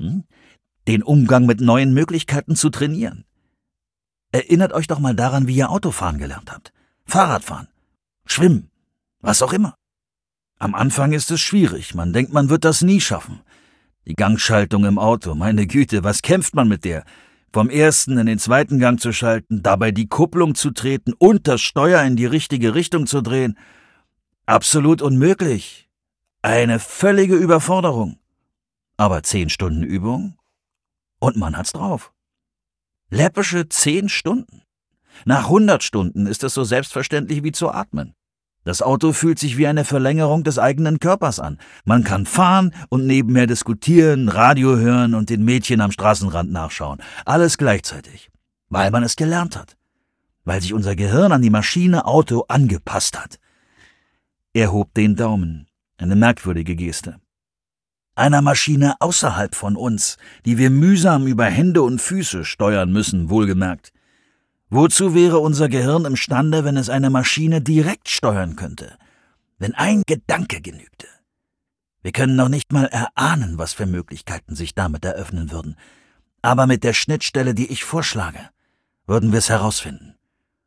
Den Umgang mit neuen Möglichkeiten zu trainieren. Erinnert euch doch mal daran, wie ihr Autofahren gelernt habt. Fahrradfahren, Schwimmen, was auch immer. Am Anfang ist es schwierig, man denkt, man wird das nie schaffen. Die Gangschaltung im Auto, meine Güte, was kämpft man mit der? Vom ersten in den zweiten Gang zu schalten, dabei die Kupplung zu treten und das Steuer in die richtige Richtung zu drehen. Absolut unmöglich. Eine völlige Überforderung. Aber 10 Stunden Übung und man hat's drauf. Läppische 10 Stunden. Nach 100 Stunden ist es so selbstverständlich wie zu atmen. Das Auto fühlt sich wie eine Verlängerung des eigenen Körpers an. Man kann fahren und nebenher diskutieren, Radio hören und den Mädchen am Straßenrand nachschauen. Alles gleichzeitig. Weil man es gelernt hat. Weil sich unser Gehirn an die Maschine Auto angepasst hat. Er hob den Daumen. Eine merkwürdige Geste. Einer Maschine außerhalb von uns, die wir mühsam über Hände und Füße steuern müssen, wohlgemerkt. Wozu wäre unser Gehirn imstande, wenn es eine Maschine direkt steuern könnte? Wenn ein Gedanke genügte? Wir können noch nicht mal erahnen, was für Möglichkeiten sich damit eröffnen würden. Aber mit der Schnittstelle, die ich vorschlage, würden wir es herausfinden.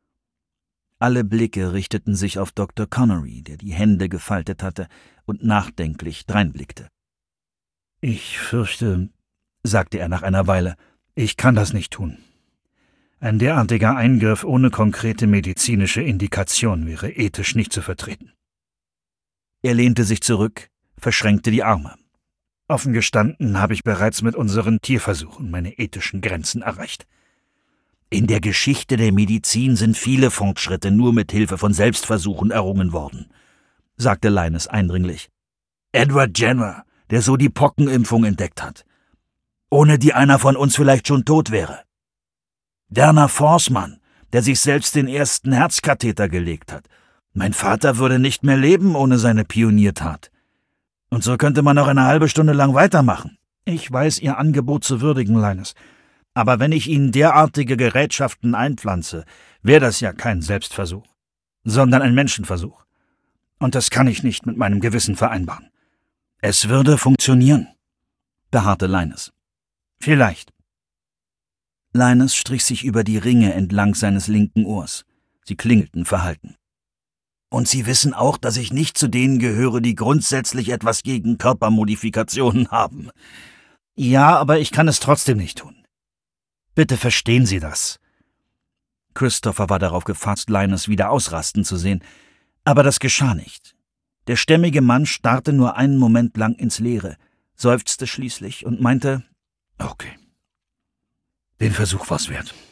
Alle Blicke richteten sich auf Dr. Connery, der die Hände gefaltet hatte und nachdenklich dreinblickte. »Ich fürchte«, sagte er nach einer Weile, »ich kann das nicht tun. Ein derartiger Eingriff ohne konkrete medizinische Indikation wäre ethisch nicht zu vertreten.« Er lehnte sich zurück, verschränkte die Arme. »Offen gestanden habe ich bereits mit unseren Tierversuchen meine ethischen Grenzen erreicht.« »In der Geschichte der Medizin sind viele Fortschritte nur mit Hilfe von Selbstversuchen errungen worden«, sagte Linus eindringlich. »Edward Jenner, der so die Pockenimpfung entdeckt hat, ohne die einer von uns vielleicht schon tot wäre. Werner Forssmann, der sich selbst den ersten Herzkatheter gelegt hat. Mein Vater würde nicht mehr leben ohne seine Pioniertat. Und so könnte man noch eine halbe Stunde lang weitermachen.« »Ich weiß Ihr Angebot zu würdigen, Linus. Aber wenn ich Ihnen derartige Gerätschaften einpflanze, wäre das ja kein Selbstversuch, sondern ein Menschenversuch. Und das kann ich nicht mit meinem Gewissen vereinbaren.« »Es würde funktionieren«, beharrte Linus. »Vielleicht.« Linus strich sich über die Ringe entlang seines linken Ohrs. Sie klingelten verhalten. »Und Sie wissen auch, dass ich nicht zu denen gehöre, die grundsätzlich etwas gegen Körpermodifikationen haben.« »Ja, aber ich kann es trotzdem nicht tun. Bitte verstehen Sie das.« Christopher war darauf gefasst, Linus wieder ausrasten zu sehen, aber das geschah nicht. Der stämmige Mann starrte nur einen Moment lang ins Leere, seufzte schließlich und meinte, »Okay, den Versuch war's wert.«